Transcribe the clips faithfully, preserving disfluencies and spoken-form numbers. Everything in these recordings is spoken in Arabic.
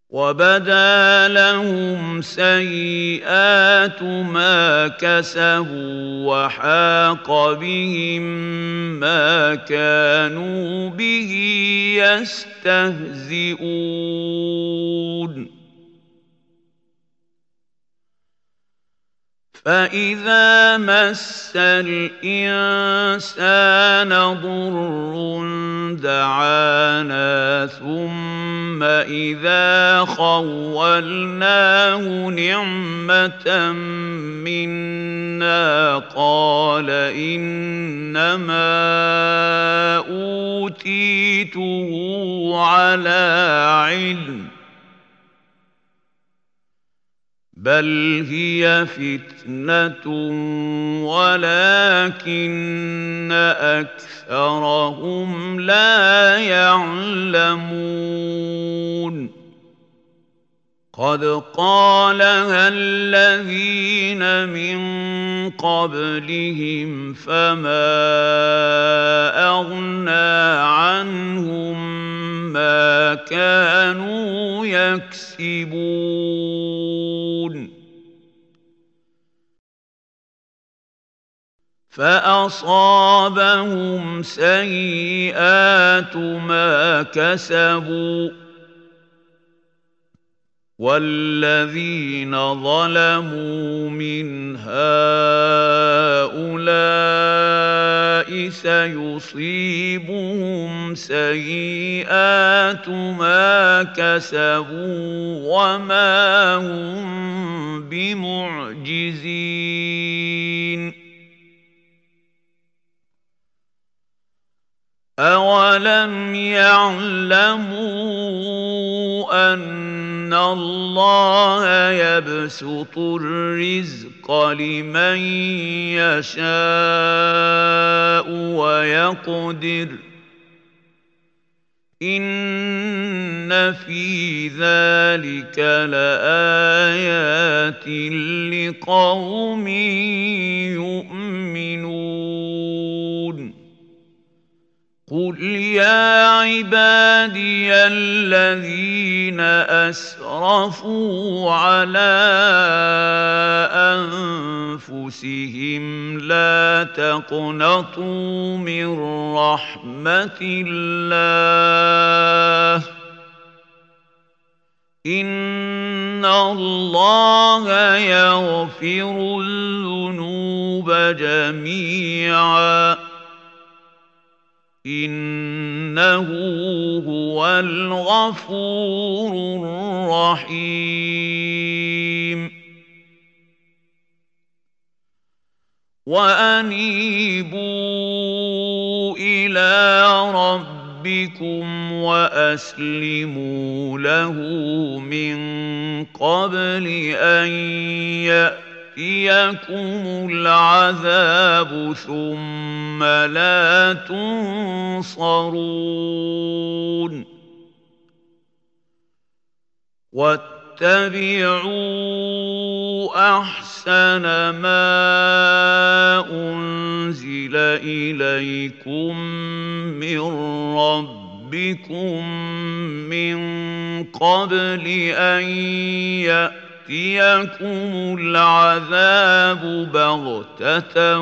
وبدا لهم سيئات ما كسبوا وحاق بهم ما كانوا به يستهزئون فإذا مس الإنسان ضر دعانا ثم إذا خولناه نعمة منا قال إنما أوتيته على علم بل هي فتنة ولكن أكثرهم لا يعلمون قد قالها الذين من قبلهم فما أغنى عنهم ما كانوا يكسبون فأصابهم سيئات ما كسبوا والذين ظلموا من هؤلاء سيصيبهم سيئات ما كسبوا وما هم بمعجزين أولم يعلموا أن الله يبسط الرزق لمن يشاء ويقدر إن في ذلك لآيات لقوم يؤمنون قل يا عبادي الذين أسرفوا على أنفسهم لا تقنطوا من رحمة الله إن الله يغفر الذنوب جميعا إنه هو الغفور الرحيم وأنيبوا إلى ربكم وأسلموا له من قبل أن يأتي يأتيكم العذاب ثم لا تنصرون واتبعوا أحسن ما أنزل إليكم من ربكم من قبل أن يأتي يأتيكم العذاب بغتة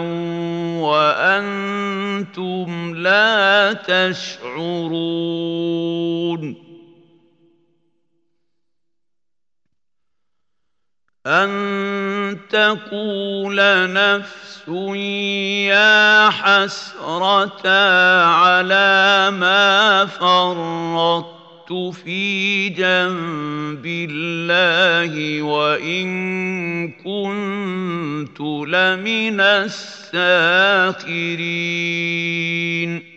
وأنتم لا تشعرون أن تقول نفس يا حسرة على ما فرطت في جنب الله وإن كنت لمن الساخرين